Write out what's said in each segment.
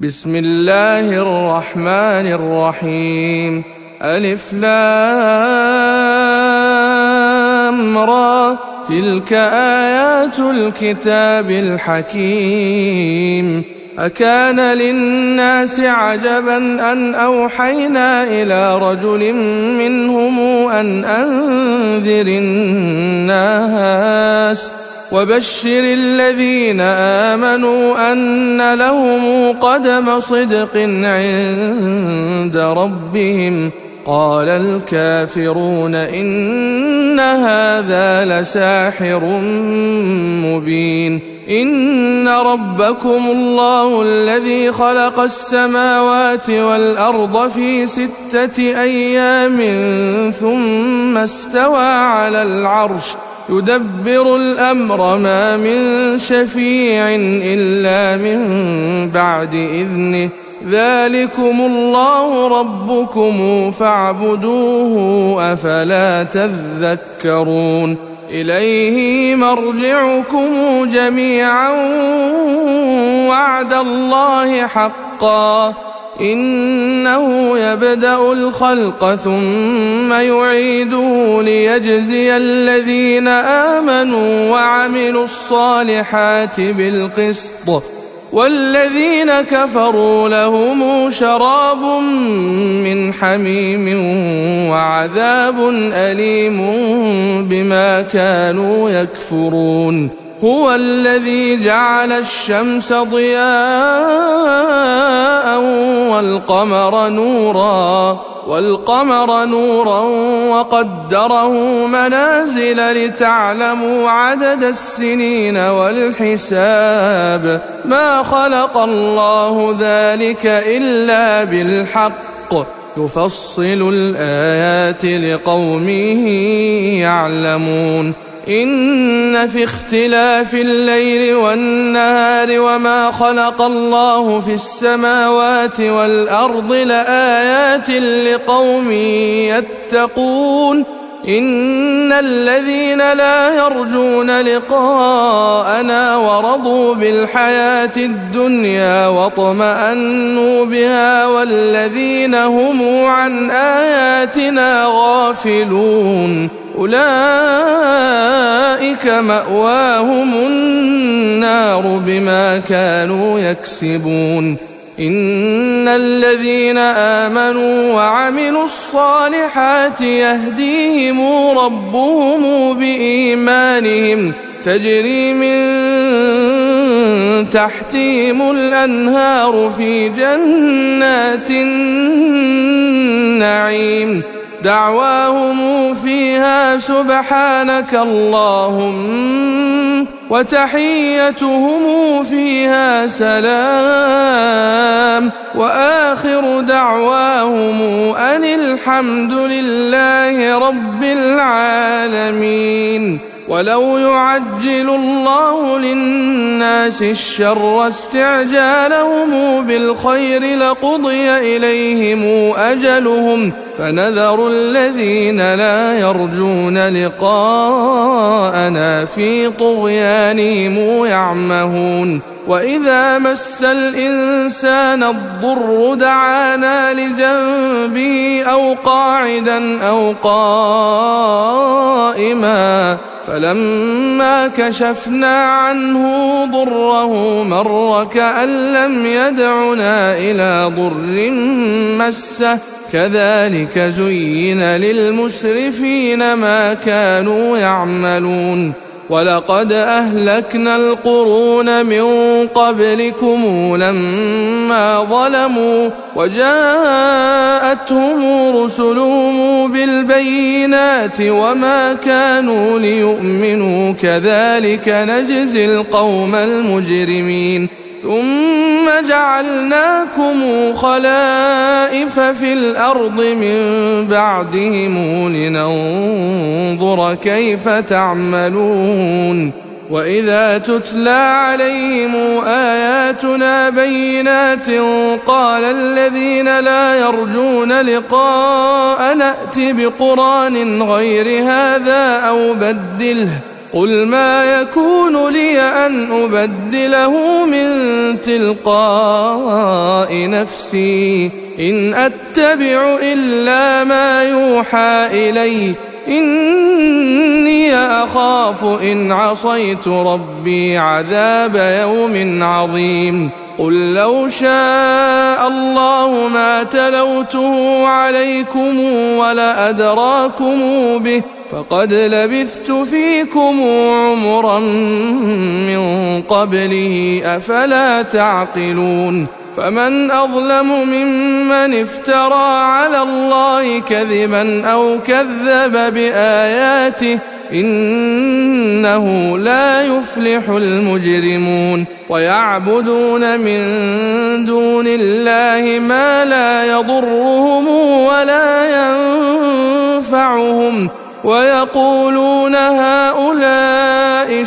بسم الله الرحمن الرحيم. ألف لام را، تلك آيات الكتاب الحكيم. أكان للناس عجبا أن أوحينا إلى رجل منهم أن أنذر الناس وبشر الذين آمنوا أن لهم قدم صدق عند ربهم. قال الكافرون إن هذا لساحر مبين. إن ربكم الله الذي خلق السماوات والأرض في 6 أيام ثم استوى على العرش يدبر الأمر ما من شفيع إلا من بعد إذنه. ذلكم الله ربكم فاعبدوه أفلا تذكرون. إليه مرجعكم جميعا وعد الله حقا إنه يبدأ الخلق ثم يعيده ليجزي الذين آمنوا وعملوا الصالحات بالقسط والذين كفروا لهم شراب من حميم وعذاب أليم بما كانوا يكفرون. هو الذي جعل الشمس ضياء والقمر نورا وقدره منازل لتعلموا عدد السنين والحساب. ما خلق الله ذلك إلا بالحق يفصل الآيات لقوم يعلمون. إن في اختلاف الليل والنهار وما خلق الله في السماوات والأرض لآيات لقوم يتقون. إن الذين لا يرجون لقاءنا ورضوا بالحياة الدنيا واطمأنوا بها والذين هم عن آياتنا غافلون أولئك مأواهم النار بما كانوا يكسبون. إن الذين آمنوا وعملوا الصالحات يهديهم ربهم بإيمانهم تجري من تحتهم الأنهار في جنات النعيم. دعواهم فيها سبحانك اللهم وتحيتهم فيها سلام وآخر دعواهم أن الحمد لله رب العالمين. ولو يعجل الله للناس الشر استعجالهم بالخير لقضي إليهم أجلهم فنذر الذين لا يرجون لقاءنا في طغيانهم يعمهون. وإذا مس الإنسان الضر دعانا لجنبه أو قاعدا أو قائما فلما كشفنا عنه ضره مر كأن لم يدعنا إلى ضر مسه كذلك زين للمسرفين ما كانوا يعملون. ولقد أهلكنا القرون من قبلكم لما ظلموا وجاءتهم رسلهم بالبينات وما كانوا ليؤمنوا كذلك نجزي القوم المجرمين. ثم جعلناكم خلائف في الأرض من بعدهم لننظر كيف تعملون. وإذا تتلى عليهم آياتنا بينات قال الذين لا يرجون لقاء نأت بقرآن غير هذا أو بدله قل ما يكون لي أن أبدله من تلقاء نفسي إن أتبع إلا ما يوحى إلي إني أخاف إن عصيت ربي عذاب يوم عظيم قل لو شاء الله ما تلوته عليكم ولا أدراكم به فقد لبثت فيكم عمرا من قبله أفلا تعقلون فمن أظلم ممن افترى على الله كذبا أو كذب بآياته إنه لا يفلح المجرمون ويعبدون من دون الله ما لا يضرهم ولا ينفعهم ويقولون هؤلاء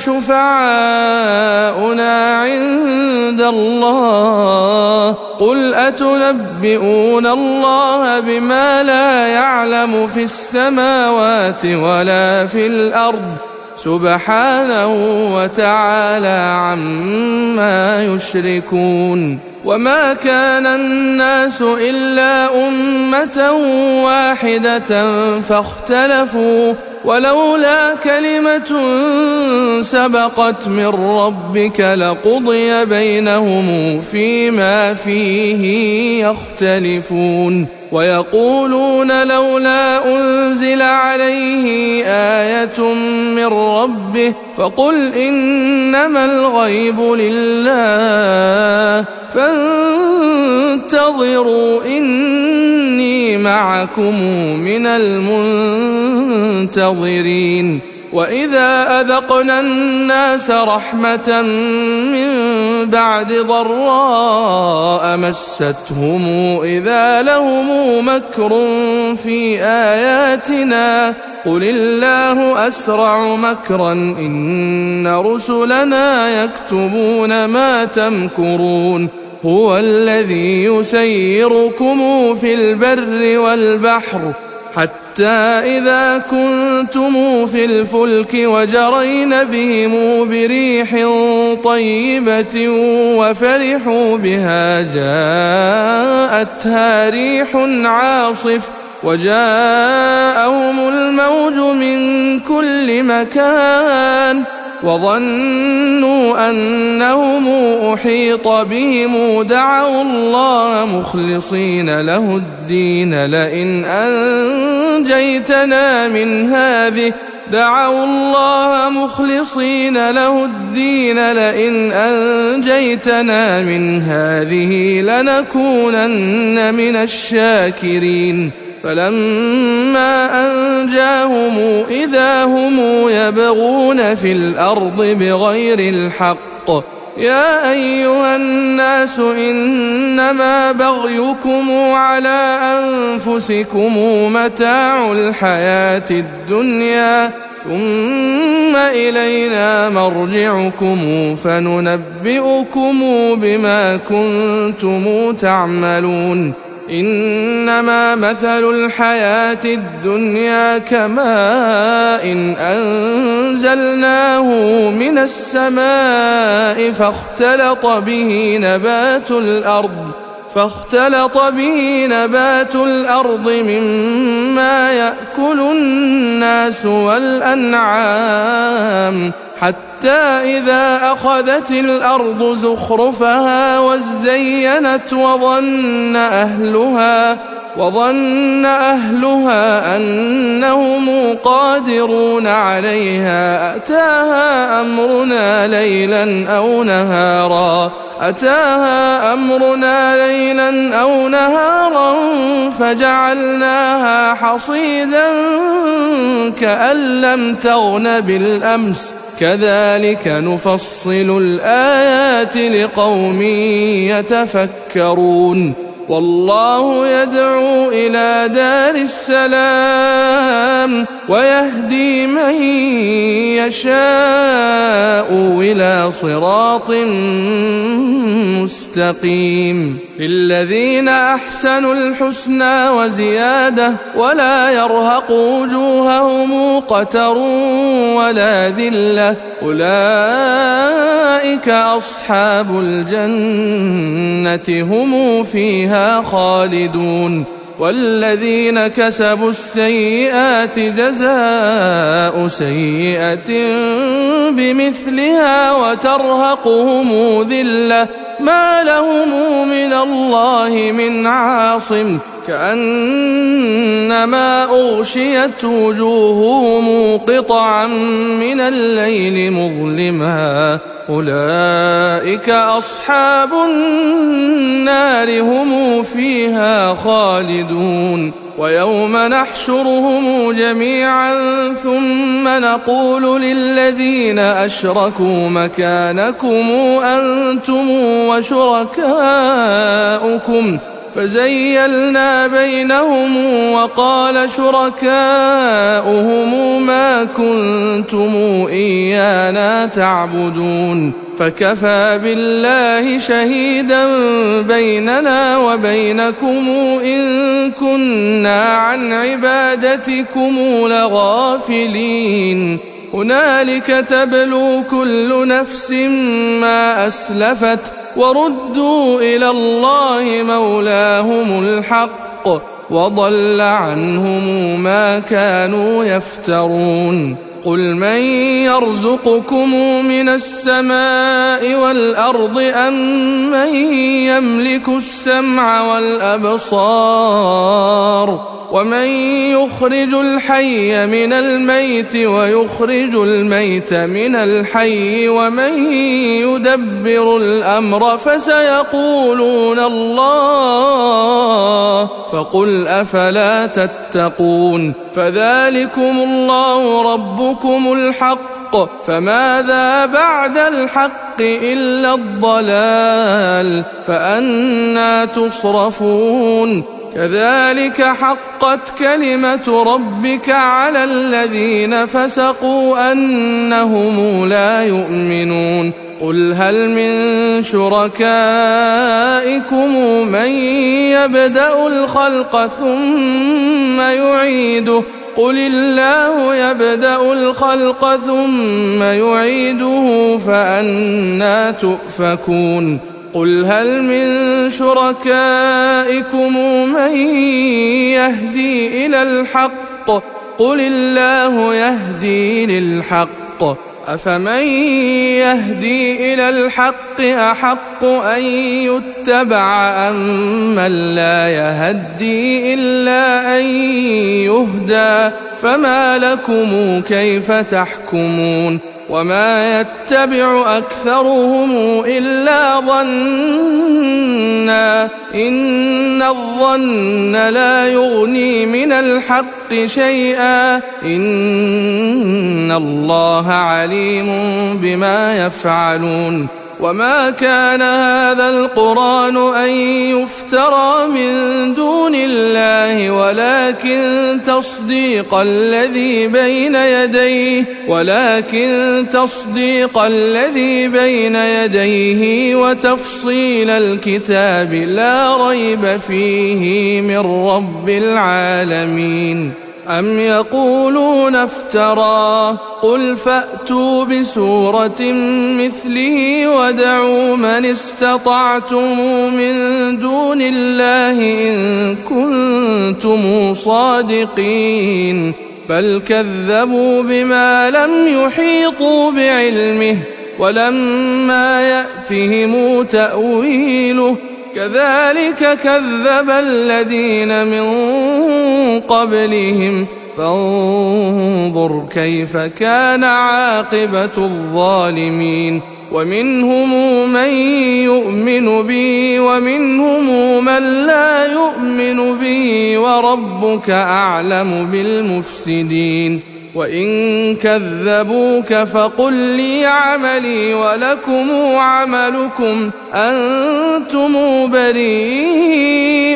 شفعاؤنا عند الله قل أتنبئون الله بما لا يعلم في السماوات ولا في الأرض سبحانه وتعالى عما يشركون وما كان الناس إلا أمة واحدة فاختلفوا ولولا كلمة سبقت من ربك لقضي بينهم فيما فيه يختلفون ويقولون لولا أنزل عليه آية من ربه فقل إنما الغيب لله فانتظروا إني معكم من المنتظرين وإذا أذقنا الناس رحمة من بعد ضراء مستهم إذا لهم مكر في آياتنا قل الله أسرع مكرا إن رسلنا يكتبون ما تمكرون هو الذي يسيركم في البر والبحر حتى إذا كنتم في الفلك وجرين بهم بريح طيبة وفرحوا بها جاءتها ريح عاصف وجاءهم الموج من كل مكان وظنوا أنهم أحيط بهم دعوا الله مخلصين له الدين لئن أنجيتنا من هذه دعوا الله مخلصين له الدين لئن أنجيتنا من هذه لنكونن من الشاكرين فلما أنجاهم إذا هم يبغون في الأرض بغير الحق يا أيها الناس إنما بغيكم على أنفسكم متاع الحياة الدنيا ثم إلينا مرجعكم فننبئكم بما كنتم تعملون إنما مثل الحياة الدنيا كماء إن أنزلناه من السماء فاختلط به نبات الأرض مما يأكل الناس والأنعام حتى إذا أخذت الأرض زخرفها وزينت وظن أهلها أنهم قادرون عليها أتاها أمرنا ليلا أو نهارا فجعلناها حصيدا كأن لم تغن بالأمس كذلك نفصل الآيات لقوم يتفكرون والله يدعو إلى دار السلام ويهدي من يشاء إلى صراط مستقيم. للذين أحسنوا الحسنى وزيادة ولا يرهق وجوههم قتر ولا ذلة أولئك أصحاب الجنة هم فيها خالدون. والذين كسبوا السيئات جزاء سيئة بمثلها وترهقهم ذلة ما لهم من الله من عاصم كأنما أغشيت وجوههم قطعا من الليل مظلما أولئك أصحاب النار هم فيها خالدون. ويوم نحشرهم جميعا ثم نقول للذين أشركوا مكانكم أنتم وشركاؤكم فزيلنا بينهم وقال شركاؤهم ما كنتم إيانا تعبدون فكفى بالله شهيدا بيننا وبينكم إن كنا عن عبادتكم لغافلين. هنالك تبلو كل نفس ما أسلفت وردوا إلى الله مولاهم الحق وضل عنهم ما كانوا يفترون. قل من يرزقكم من السماء والأرض أم من يملك السمع والأبصار ومن يخرج الحي من الميت ويخرج الميت من الحي ومن يدبر الأمر فسيقولون الله فقل أفلا تتقون. فذلكم الله ربكم الحق فماذا بعد الحق إلا الضلال فأنى تصرفون. كذلك حقت كلمة ربك على الذين فسقوا أنهم لا يؤمنون. قل هل من شركائكم من يبدأ الخلق ثم يعيده قل الله يبدأ الخلق ثم يعيده فأنى تؤفكون. قل هل من شركائكم من يهدي إلى الحق قل الله يهدي للحق أفمن يهدي إلى الحق أحق أن يتبع أم من لا يهدي إلا أن يهدى فما لكم كيف تحكمون. وما يتبع أكثرهم إلا ظنا إن الظن لا يغني من الحق شيئا إن الله عليم بما يفعلون. وما كان هذا القرآن أن يفترى من دون الله ولكن تصديق الذي بين يديه وتفصيل الكتاب لا ريب فيه من رب العالمين. أم يقولون افتراه قل فأتوا بسورة مثله وادعوا من استطعتم من دون الله إن كنتم صادقين. بل كذبوا بما لم يحيطوا بعلمه ولما يأتهم تأويله كذلك كذب الذين من قبلهم فانظر كيف كان عاقبة الظالمين. ومنهم من يؤمن بي ومنهم من لا يؤمن بي وربك أعلم بالمفسدين. وإن كذبوك فقل لي عملي ولكم عملكم أنتم بريئون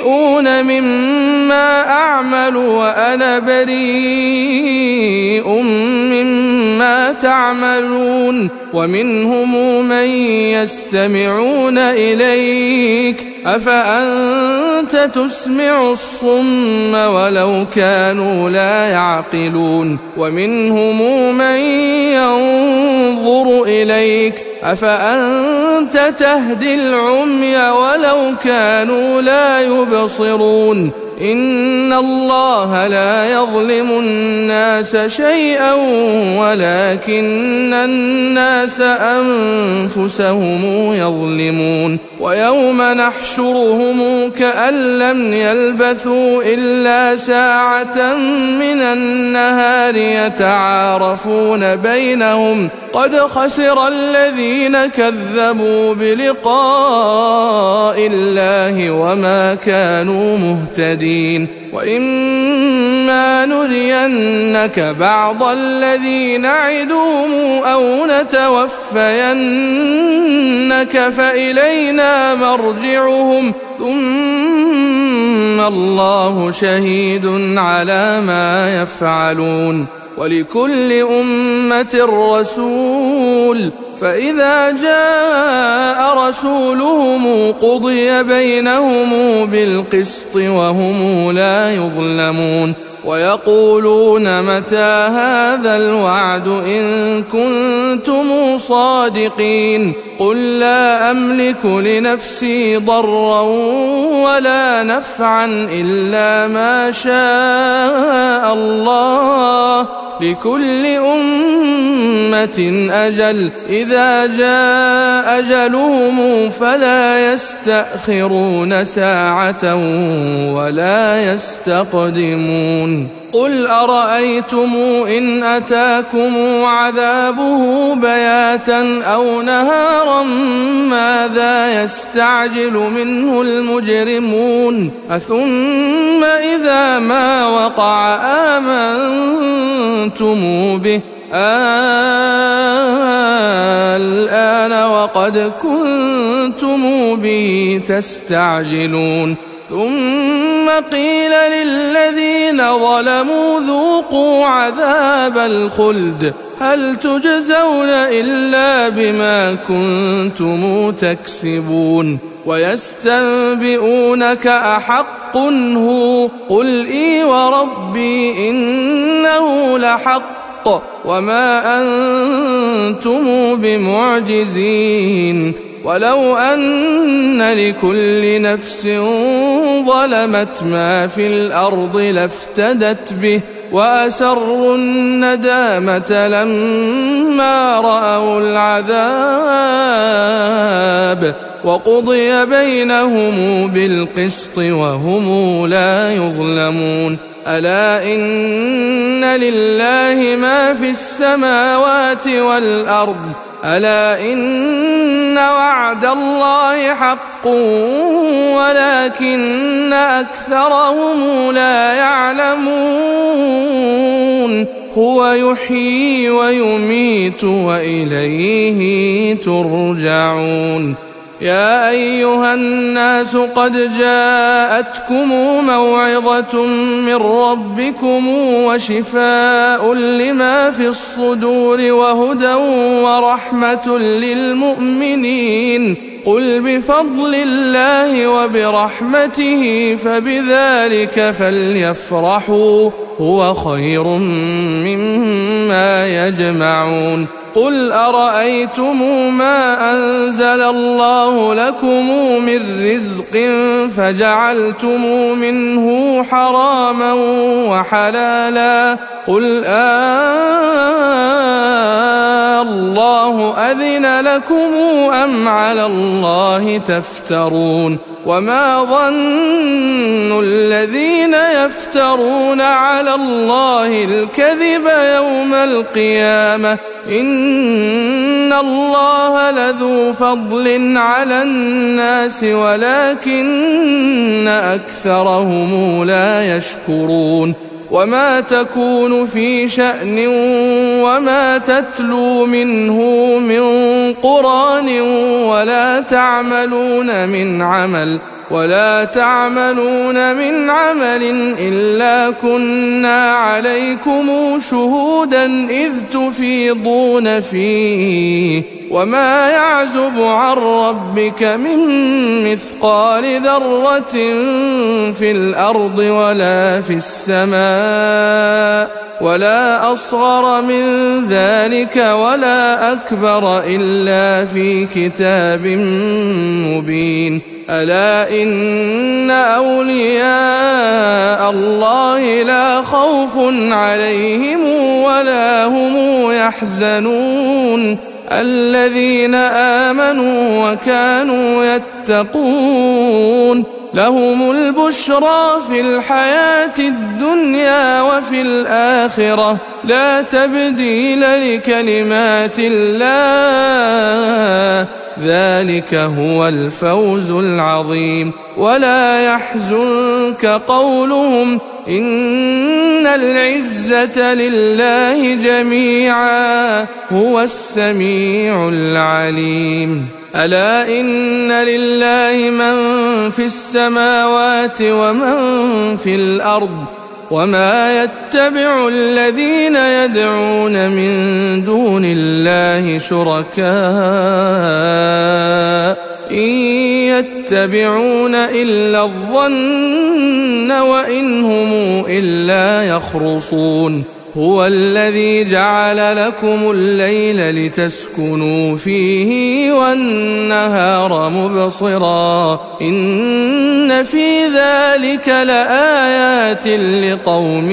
مما أعمل وأنا بريء مما تعملون ومنهم من يستمعون إليك أفأنت تسمع الصم ولو كانوا لا يعقلون ومنهم من ينظر إليك أفأنت تهدي العمي ولو كانوا لا يبصرون إن الله لا يظلم الناس شيئا ولكن الناس أنفسهم يظلمون ويوم نحشرهم كأن لم يلبثوا إلا ساعة من النهار يتعارفون بينهم قد خسر الذين كذبوا بلقاء الله وما كانوا مهتدين وإما نرينك بعض الذي نعدهم أو نتوفينك فإلينا مرجعهم ثم الله شهيد على ما يفعلون ولكل أمة رسول فإذا جاء رسولهم قضي بينهم بالقسط وهم لا يظلمون ويقولون متى هذا الوعد إن كنتم صادقين قل لا أملك لنفسي ضرا ولا نفعا إلا ما شاء الله لكل أمة أجل إذا جاء أجلهم فلا يستأخرون ساعة ولا يستقدمون قل أرأيتم إن أتاكم عذابه بياتا أو نهارا ماذا يستعجل منه المجرمون أثم إذا ما وقع آمنتم به الآن وقد كنتم به تستعجلون ثم قيل للذين ظلموا ذوقوا عذاب الخلد هل تجزون إلا بما كنتم تكسبون ويستنبئونك أحق هو قل إي وربي إنه لحق وما أنتم بمعجزين ولو أن لكل نفس ظلمت ما في الأرض لافتدت به وأسروا الندامة لما رأوا العذاب وقضي بينهم بالقسط وهم لا يظلمون ألا إن لله ما في السماوات والأرض ألا إن وعد الله حق ولكن أكثرهم لا يعلمون هو يحيي ويميت وإليه ترجعون يا أيها الناس قد جاءتكم موعظة من ربكم وشفاء لما في الصدور وهدى ورحمة للمؤمنين قل بفضل الله وبرحمته فبذلك فليفرحوا هو خير مما يجمعون قل أرأيتم ما أنزل الله لكم من رزق فجعلتم منه حراما وحلالا قل الله أذن لكم أم على الله تفترون وما ظن الذين يفترون على الله الكذب يوم القيامة إن الله لذو فضل على الناس ولكن أكثرهم لا يشكرون وما تكون في شأن وما تتلو منه من قرآن ولا تعملون من عمل ولا تعملون من عمل إلا كنا عليكم شهودا إذ تفيضون فيه وما يعزب عن ربك من مثقال ذرة في الأرض ولا في السماء ولا أصغر من ذلك ولا أكبر إلا في كتاب مبين ألا إن أولياء الله لا خوف عليهم ولا هم يحزنون الذين آمنوا وكانوا يتقون لهم البشرى في الحياة الدنيا وفي الآخرة لا تبديل لكلمات الله ذلك هو الفوز العظيم ولا يحزنك قولهم إن العزة لله جميعا هو السميع العليم ألا إن لله من في السماوات ومن في الأرض وما يتبع الذين يدعون من دون الله شركاء إن يتبعون إلا الظن وإن هم إلا يخرصون هو الذي جعل لكم الليل لتسكنوا فيه والنهار مبصرا إن في ذلك لآيات لقوم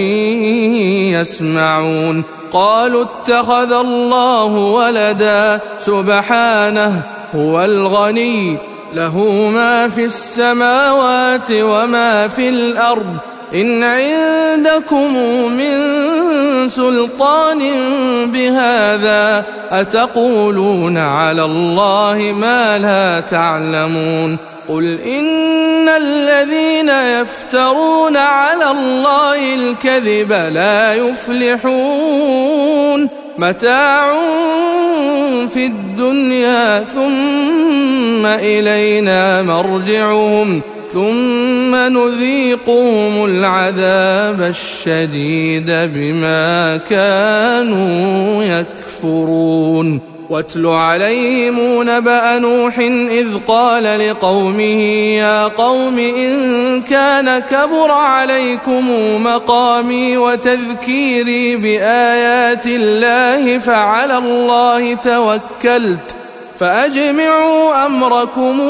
يسمعون قالوا اتخذ الله ولدا سبحانه هو الغني له ما في السماوات وما في الأرض إن عندكم من سلطان بهذا أتقولون على الله ما لا تعلمون قل إن الذين يفترون على الله الكذب لا يفلحون متاع في الدنيا ثم إلينا مرجعهم ثم نذيقهم العذاب الشديد بما كانوا يكفرون واتل عليهم نبأ نوح إذ قال لقومه يا قوم إن كان كبر عليكم مقامي وتذكيري بآيات الله فعلى الله توكلت فأجمعوا أمركم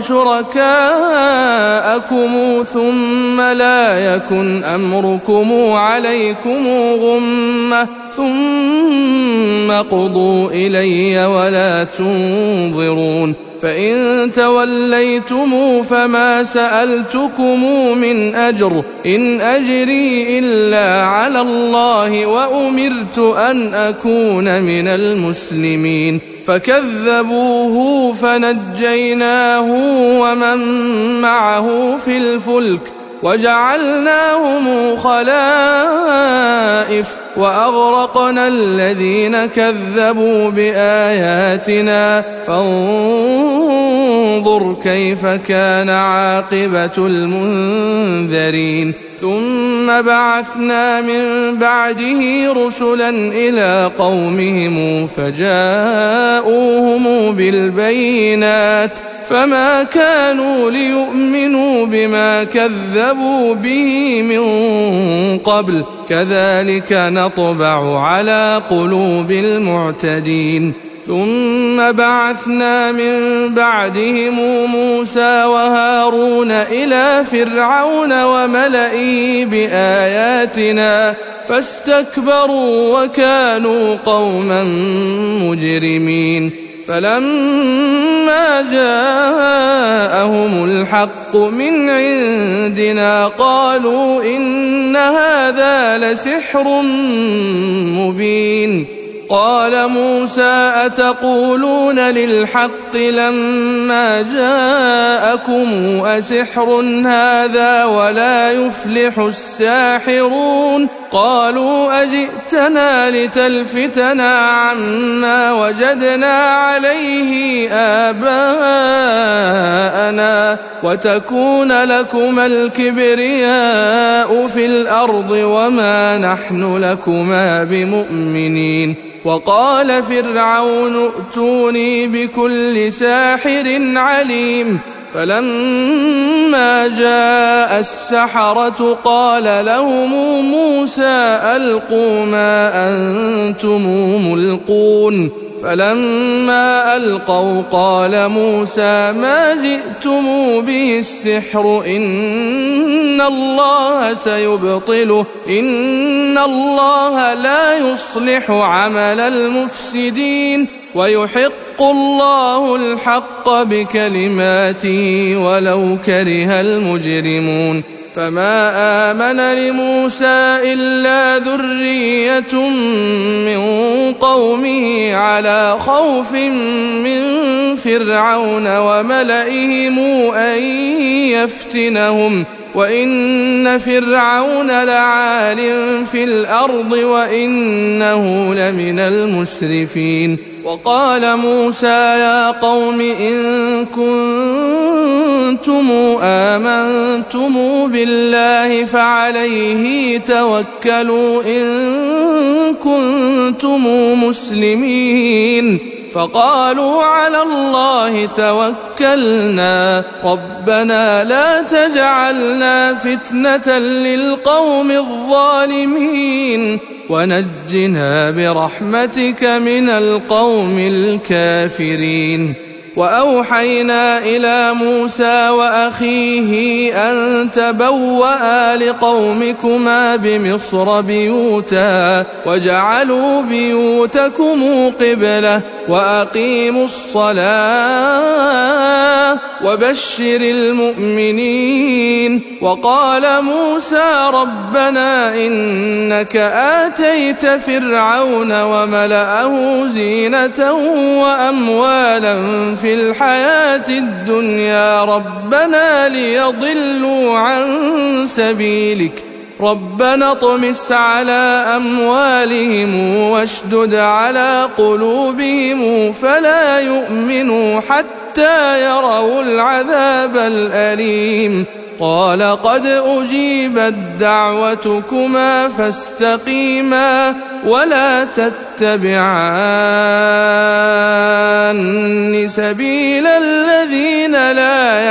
وشركاءكم ثم لا يكن أمركم عليكم غمة ثم قضوا إلي ولا تنظرون فإن توليتم فما سألتكم من أجر إن أجري إلا على الله وأمرت أن أكون من المسلمين فكذبوه فنجيناه ومن معه في الفلك وجعلناهم خلائف وأغرقنا الذين كذبوا بآياتنا فانظر كيف كان عاقبة المنذرين ثم بعثنا من بعده رسلا إلى قومهم فجاءوهم بالبينات فما كانوا ليؤمنوا بما كذبوا به من قبل كذلك نطبع على قلوب المعتدين ثم بعثنا من بعدهم موسى وهارون إلى فرعون وملئه بآياتنا فاستكبروا وكانوا قوما مجرمين فلما جاءهم الحق من عندنا قالوا إن هذا لسحر مبين قال موسى أتقولون للحق لما جاءكم أسحر هذا ولا يفلح الساحرون قالوا أجئتنا لتلفتنا عما وجدنا عليه آباءنا وتكون لكما الكبرياء في الأرض وما نحن لكما بمؤمنين. وقال فرعون ائتوني بكل ساحر عليم. فلما جاء السحرة قال لهم موسى ألقوا ما أنتم ملقون. فلما ألقوا قال موسى ما جئتم به السحر إن الله سيبطله إن الله لا يصلح عمل المفسدين ويحق الله الحق بكلماته ولو كره المجرمون. فما آمن لموسى إلا ذرية من قومه على خوف من فرعون وملئهم أن يفتنهم وإن فرعون لعال في الأرض وإنه لمن المسرفين. وقال موسى يا قوم إن كنتم آمنتم بالله فعليه توكلوا إن كنتم مسلمين. فقالوا على الله توكلنا ربنا لا تجعلنا فتنة للقوم الظالمين ونجنا برحمتك من القوم الكافرين. وأوحينا إلى موسى وأخيه أن تبوأ لقومكما بمصر بيوتا واجعلوا بيوتكم قبلة وأقيموا الصلاة وبشر المؤمنين. وقال موسى ربنا إنك آتيت فرعون وملأه زينة وأموالا في الحياة الدنيا ربنا ليضلوا عن سبيلك ربنا اطمس على أموالهم واشدد على قلوبهم فلا يؤمنوا حتى يروا العذاب الأليم. قال قد أجيبت دعوتكما فاستقيما ولا تتبعان سبيل الذين لا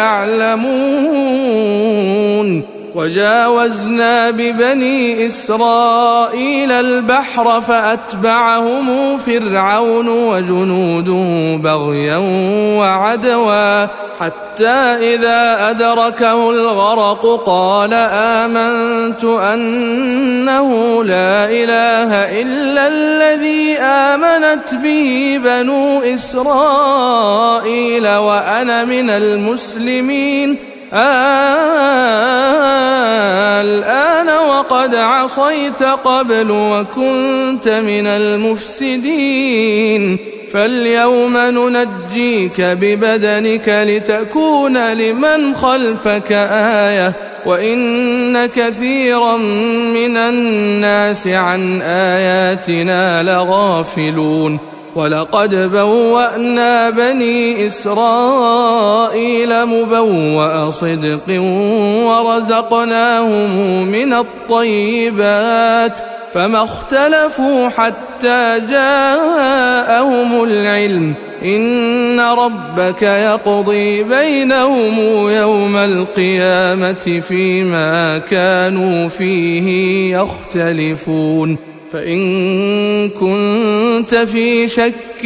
يعلمون. وجاوزنا ببني إسرائيل البحر فأتبعهم فرعون وجنوده بغيا وعدوا حتى إذا أدركه الغرق قال آمنت أنه لا إله إلا الذي آمنت به بنو إسرائيل وأنا من المسلمين. الآن وقد عصيت قبل وكنت من المفسدين فاليوم ننجيك ببدنك لتكون لمن خلفك آية وإن كثيرا من الناس عن آياتنا لغافلون. ولقد بوأنا بني إسرائيل مبوأ صدق ورزقناهم من الطيبات فما اختلفوا حتى جاءهم العلم إن ربك يقضي بينهم يوم القيامة فيما كانوا فيه يختلفون. فإن كنت في شك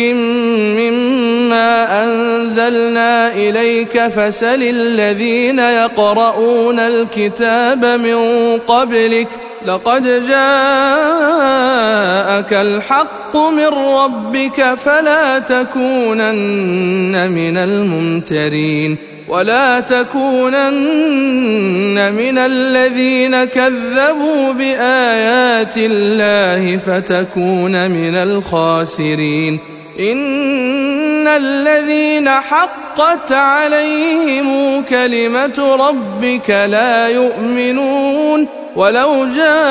مما أنزلنا إليك فسل الذين يقرؤون الكتاب من قبلك لقد جاءك الحق من ربك فلا تكونن من الممترين ولا تكونن من الذين كذبوا بآيات الله فتكون من الخاسرين. إن إن الذين حقت عليهم كلمة ربك لا يؤمنون ولو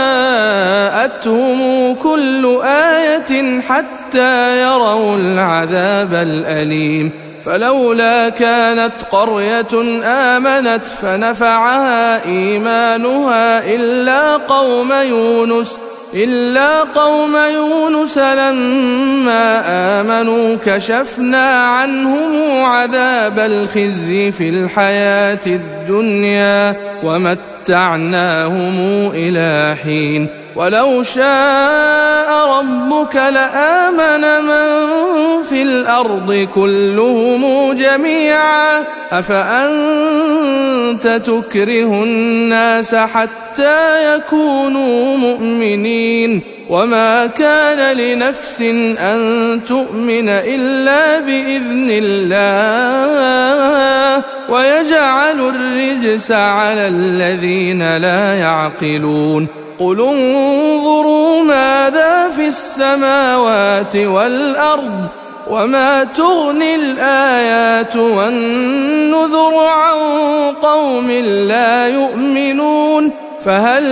جاءتهم كل آية حتى يروا العذاب الأليم فلولا كانت قرية آمنت فنفعها إيمانها إلا قوم يونس لما آمنوا كشفنا عنهم عذاب الخزي في الحياة الدنيا ومتعناهم إلى حين ولو شاء ربك لآمن من في الأرض كلهم جميعا أفأنت تكره الناس حتى يكونوا مؤمنين وما كان لنفس أن تؤمن إلا بإذن الله ويجعل الرجس على الذين لا يعقلون قل انظروا ماذا في السماوات والأرض وما تغني الآيات والنذر عن قوم لا يؤمنون فهل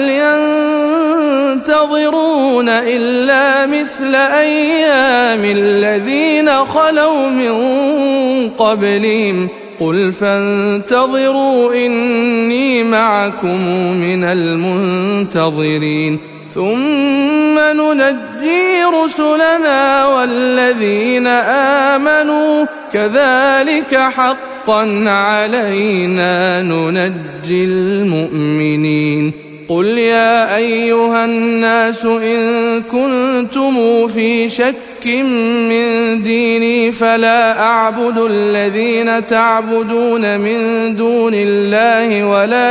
ينتظرون إلا مثل أيام الذين خلوا من قبلهم قل فانتظروا إني معكم من المنتظرين ثم ننجي رسلنا والذين آمنوا كذلك حقا علينا ننجي المؤمنين قل يا أيها الناس إن كنتم في شك من ديني فلا أعبد الذين تعبدون من دون الله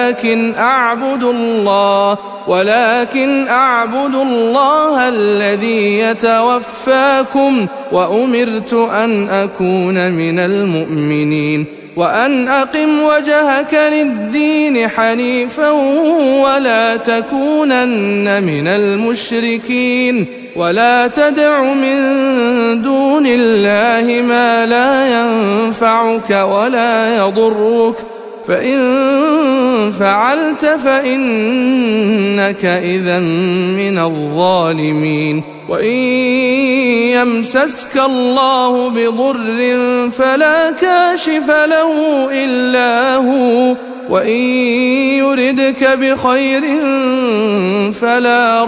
ولكن أعبد الله الذي يتوفاكم وأمرت أن أكون من المؤمنين وأن أقم وجهك للدين حنيفا ولا تكونن من المشركين ولا تدع من دون الله ما لا ينفعك ولا يضرك فإن فعلت فإنك إذا من الظالمين وإن يمسسك الله بضر فلا كاشف له إلا هو وإن يردك بخير فلا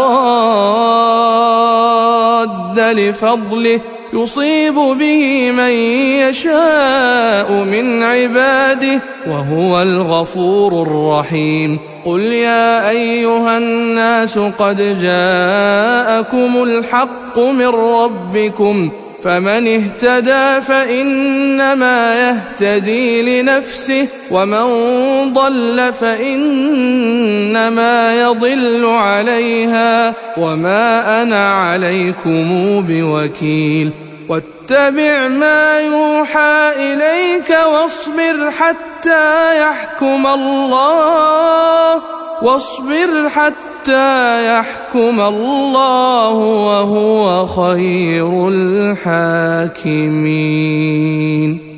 راد لفضله يصيب به من يشاء من عباده وهو الغفور الرحيم قل يا أيها الناس قد جاءكم الحق من ربكم فمن اهتدى فإنما يهتدي لنفسه ومن ضل فإنما يضل عليها وما أنا عليكم بوكيل واتبع ما يوحى إليك واصبر حتى يحكم الله وهو خير الحاكمين.